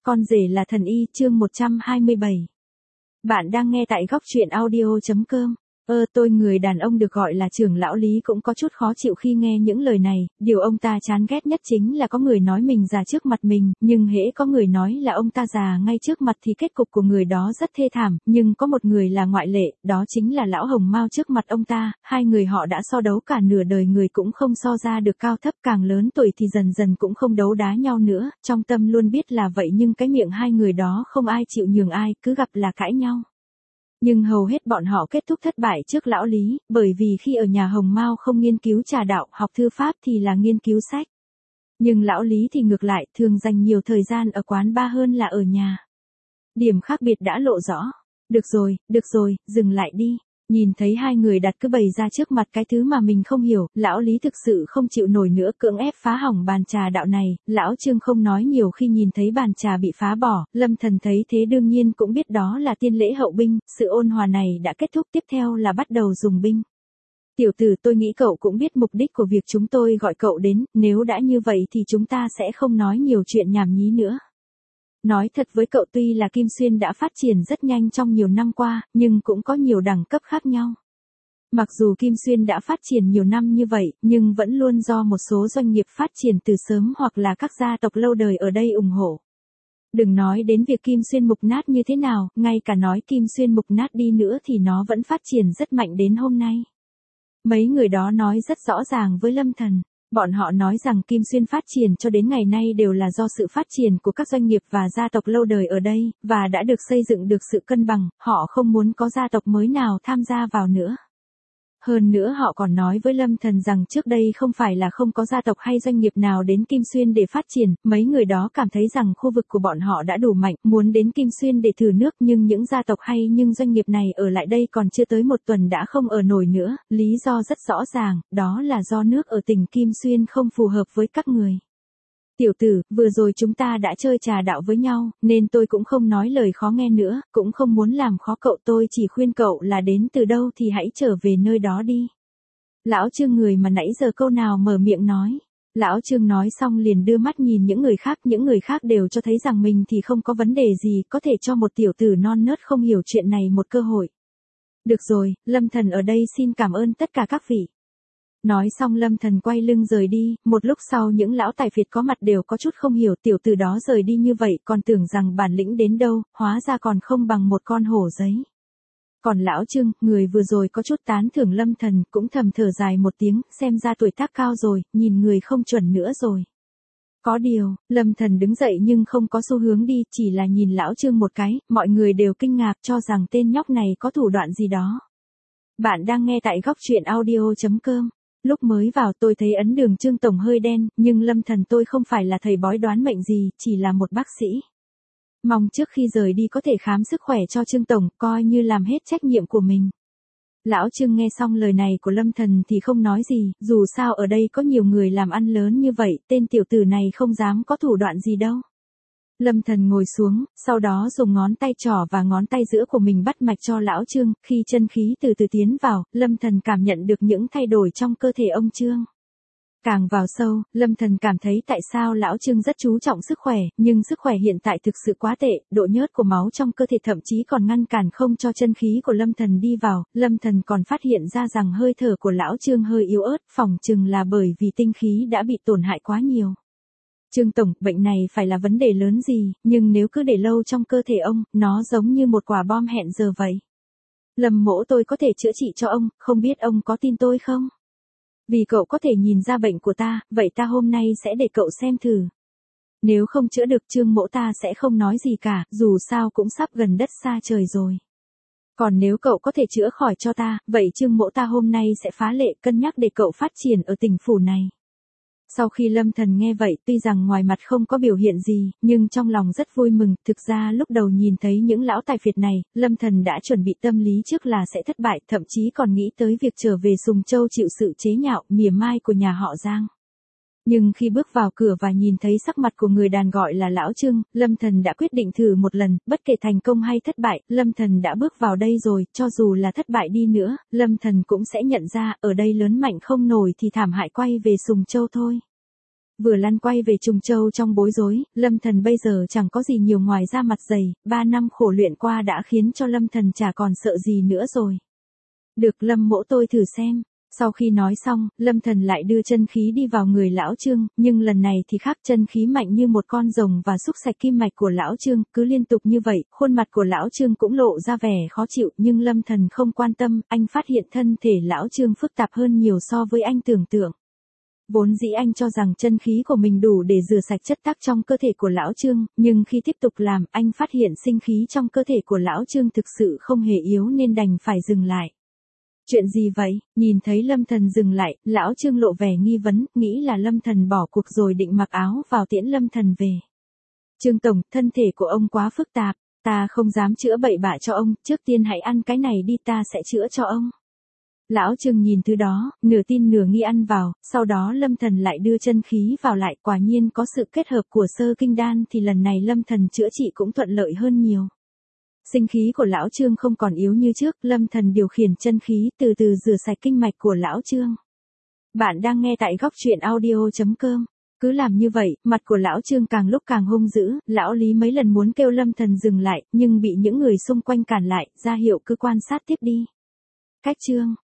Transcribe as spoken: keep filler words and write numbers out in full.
Con rể là thần y, chương một trăm hai mươi bảy. Bạn đang nghe tại góc truyện audio.com. Ơ tôi người đàn ông được gọi là trưởng lão Lý cũng có chút khó chịu khi nghe những lời này, điều ông ta chán ghét nhất chính là có người nói mình già trước mặt mình, nhưng hễ có người nói là ông ta già ngay trước mặt thì kết cục của người đó rất thê thảm, nhưng có một người là ngoại lệ, đó chính là lão Hồng Mao trước mặt ông ta, hai người họ đã so đấu cả nửa đời người cũng không so ra được cao thấp, càng lớn tuổi thì dần dần cũng không đấu đá nhau nữa, trong tâm luôn biết là vậy nhưng cái miệng hai người đó không ai chịu nhường ai, cứ gặp là cãi nhau. Nhưng hầu hết bọn họ kết thúc thất bại trước lão Lý, bởi vì khi ở nhà Hồng Mao không nghiên cứu trà đạo, học thư pháp thì là nghiên cứu sách. Nhưng lão Lý thì ngược lại, thường dành nhiều thời gian ở quán bar hơn là ở nhà. Điểm khác biệt đã lộ rõ. Được rồi, được rồi, dừng lại đi. Nhìn thấy hai người đặt cứ bày ra trước mặt cái thứ mà mình không hiểu, lão Lý thực sự không chịu nổi nữa, cưỡng ép phá hỏng bàn trà đạo này. Lão Trương không nói nhiều khi nhìn thấy bàn trà bị phá bỏ, Lâm Thần thấy thế đương nhiên cũng biết đó là tiên lễ hậu binh, sự ôn hòa này đã kết thúc, tiếp theo là bắt đầu dùng binh. Tiểu tử, tôi nghĩ cậu cũng biết mục đích của việc chúng tôi gọi cậu đến, nếu đã như vậy thì chúng ta sẽ không nói nhiều chuyện nhảm nhí nữa. Nói thật với cậu, tuy là Kim Xuyên đã phát triển rất nhanh trong nhiều năm qua, nhưng cũng có nhiều đẳng cấp khác nhau. Mặc dù Kim Xuyên đã phát triển nhiều năm như vậy, nhưng vẫn luôn do một số doanh nghiệp phát triển từ sớm hoặc là các gia tộc lâu đời ở đây ủng hộ. Đừng nói đến việc Kim Xuyên mục nát như thế nào, ngay cả nói Kim Xuyên mục nát đi nữa thì nó vẫn phát triển rất mạnh đến hôm nay. Mấy người đó nói rất rõ ràng với Lâm Thần. Bọn họ nói rằng Kim Xuyên phát triển cho đến ngày nay đều là do sự phát triển của các doanh nghiệp và gia tộc lâu đời ở đây, và đã được xây dựng được sự cân bằng, họ không muốn có gia tộc mới nào tham gia vào nữa. Hơn nữa họ còn nói với Lâm Thần rằng trước đây không phải là không có gia tộc hay doanh nghiệp nào đến Kim Xuyên để phát triển, mấy người đó cảm thấy rằng khu vực của bọn họ đã đủ mạnh, muốn đến Kim Xuyên để thử nước, nhưng những gia tộc hay nhưng doanh nghiệp này ở lại đây còn chưa tới một tuần đã không ở nổi nữa, lý do rất rõ ràng, đó là do nước ở tỉnh Kim Xuyên không phù hợp với các người. Tiểu tử, vừa rồi chúng ta đã chơi trà đạo với nhau, nên tôi cũng không nói lời khó nghe nữa, cũng không muốn làm khó cậu, tôi chỉ khuyên cậu là đến từ đâu thì hãy trở về nơi đó đi. Lão Trương người mà nãy giờ câu nào mở miệng nói. Lão Trương nói xong liền đưa mắt nhìn những người khác, những người khác đều cho thấy rằng mình thì không có vấn đề gì, có thể cho một tiểu tử non nớt không hiểu chuyện này một cơ hội. Được rồi, Lâm Thần ở đây xin cảm ơn tất cả các vị. Nói xong Lâm Thần quay lưng rời đi, một lúc sau những lão tài phiệt có mặt đều có chút không hiểu tiểu tử đó rời đi như vậy, còn tưởng rằng bản lĩnh đến đâu, hóa ra còn không bằng một con hổ giấy. Còn lão Trương, người vừa rồi có chút tán thưởng Lâm Thần, cũng thầm thở dài một tiếng, xem ra tuổi tác cao rồi, nhìn người không chuẩn nữa rồi. Có điều, Lâm Thần đứng dậy nhưng không có xu hướng đi, chỉ là nhìn lão Trương một cái, mọi người đều kinh ngạc cho rằng tên nhóc này có thủ đoạn gì đó. Bạn đang nghe tại góc truyện audio.com. Lúc mới vào tôi thấy ấn đường Trương Tổng hơi đen, nhưng Lâm Thần tôi không phải là thầy bói đoán mệnh gì, chỉ là một bác sĩ. Mong trước khi rời đi có thể khám sức khỏe cho Trương Tổng, coi như làm hết trách nhiệm của mình. Lão Trương nghe xong lời này của Lâm Thần thì không nói gì, dù sao ở đây có nhiều người làm ăn lớn như vậy, tên tiểu tử này không dám có thủ đoạn gì đâu. Lâm Thần ngồi xuống, sau đó dùng ngón tay trỏ và ngón tay giữa của mình bắt mạch cho lão Trương, khi chân khí từ từ tiến vào, Lâm Thần cảm nhận được những thay đổi trong cơ thể ông Trương. Càng vào sâu, Lâm Thần cảm thấy tại sao lão Trương rất chú trọng sức khỏe, nhưng sức khỏe hiện tại thực sự quá tệ, độ nhớt của máu trong cơ thể thậm chí còn ngăn cản không cho chân khí của Lâm Thần đi vào, Lâm Thần còn phát hiện ra rằng hơi thở của lão Trương hơi yếu ớt, phỏng chừng là bởi vì tinh khí đã bị tổn hại quá nhiều. Trương Tổng, bệnh này phải là vấn đề lớn gì, nhưng nếu cứ để lâu trong cơ thể ông, nó giống như một quả bom hẹn giờ vậy. Lâm mỗ tôi có thể chữa trị cho ông, không biết ông có tin tôi không? Vì cậu có thể nhìn ra bệnh của ta, vậy ta hôm nay sẽ để cậu xem thử. Nếu không chữa được Trương mỗ ta sẽ không nói gì cả, dù sao cũng sắp gần đất xa trời rồi. Còn nếu cậu có thể chữa khỏi cho ta, vậy Trương mỗ ta hôm nay sẽ phá lệ cân nhắc để cậu phát triển ở tỉnh phủ này. Sau khi Lâm Thần nghe vậy, tuy rằng ngoài mặt không có biểu hiện gì, nhưng trong lòng rất vui mừng, thực ra lúc đầu nhìn thấy những lão tài phiệt này, Lâm Thần đã chuẩn bị tâm lý trước là sẽ thất bại, thậm chí còn nghĩ tới việc trở về Sùng Châu chịu sự chế nhạo, mỉa mai của nhà họ Giang. Nhưng khi bước vào cửa và nhìn thấy sắc mặt của người đàn gọi là lão Trương, Lâm Thần đã quyết định thử một lần, bất kể thành công hay thất bại, Lâm Thần đã bước vào đây rồi, cho dù là thất bại đi nữa, Lâm Thần cũng sẽ nhận ra, ở đây lớn mạnh không nổi thì thảm hại quay về Sùng Châu thôi. Vừa lăn quay về Trùng Châu trong bối rối, Lâm Thần bây giờ chẳng có gì nhiều ngoài da mặt dày, ba năm khổ luyện qua đã khiến cho Lâm Thần chả còn sợ gì nữa rồi. Được Lâm mỗ tôi thử xem. Sau khi nói xong, Lâm Thần lại đưa chân khí đi vào người lão Trương, nhưng lần này thì khác, chân khí mạnh như một con rồng và xúc sạch kim mạch của lão Trương, cứ liên tục như vậy, khuôn mặt của lão Trương cũng lộ ra vẻ khó chịu, nhưng Lâm Thần không quan tâm, anh phát hiện thân thể lão Trương phức tạp hơn nhiều so với anh tưởng tượng. Vốn dĩ anh cho rằng chân khí của mình đủ để rửa sạch chất tắc trong cơ thể của lão Trương, nhưng khi tiếp tục làm, anh phát hiện sinh khí trong cơ thể của lão Trương thực sự không hề yếu nên đành phải dừng lại. Chuyện gì vậy? Nhìn thấy Lâm Thần dừng lại, lão Trương lộ vẻ nghi vấn, nghĩ là Lâm Thần bỏ cuộc rồi định mặc áo vào tiễn Lâm Thần về. Trương Tổng, thân thể của ông quá phức tạp, ta không dám chữa bậy bạ cho ông, trước tiên hãy ăn cái này đi, ta sẽ chữa cho ông. Lão Trương nhìn thứ đó, nửa tin nửa nghi ăn vào, sau đó Lâm Thần lại đưa chân khí vào lại, quả nhiên có sự kết hợp của sơ kinh đan thì lần này Lâm Thần chữa trị cũng thuận lợi hơn nhiều. Sinh khí của lão Trương không còn yếu như trước, Lâm Thần điều khiển chân khí từ từ rửa sạch kinh mạch của lão Trương. Bạn đang nghe tại góc truyện audio chấm com. Cứ làm như vậy, mặt của lão Trương càng lúc càng hung dữ, lão Lý mấy lần muốn kêu Lâm Thần dừng lại, nhưng bị những người xung quanh cản lại, ra hiệu cứ quan sát tiếp đi. Cách chương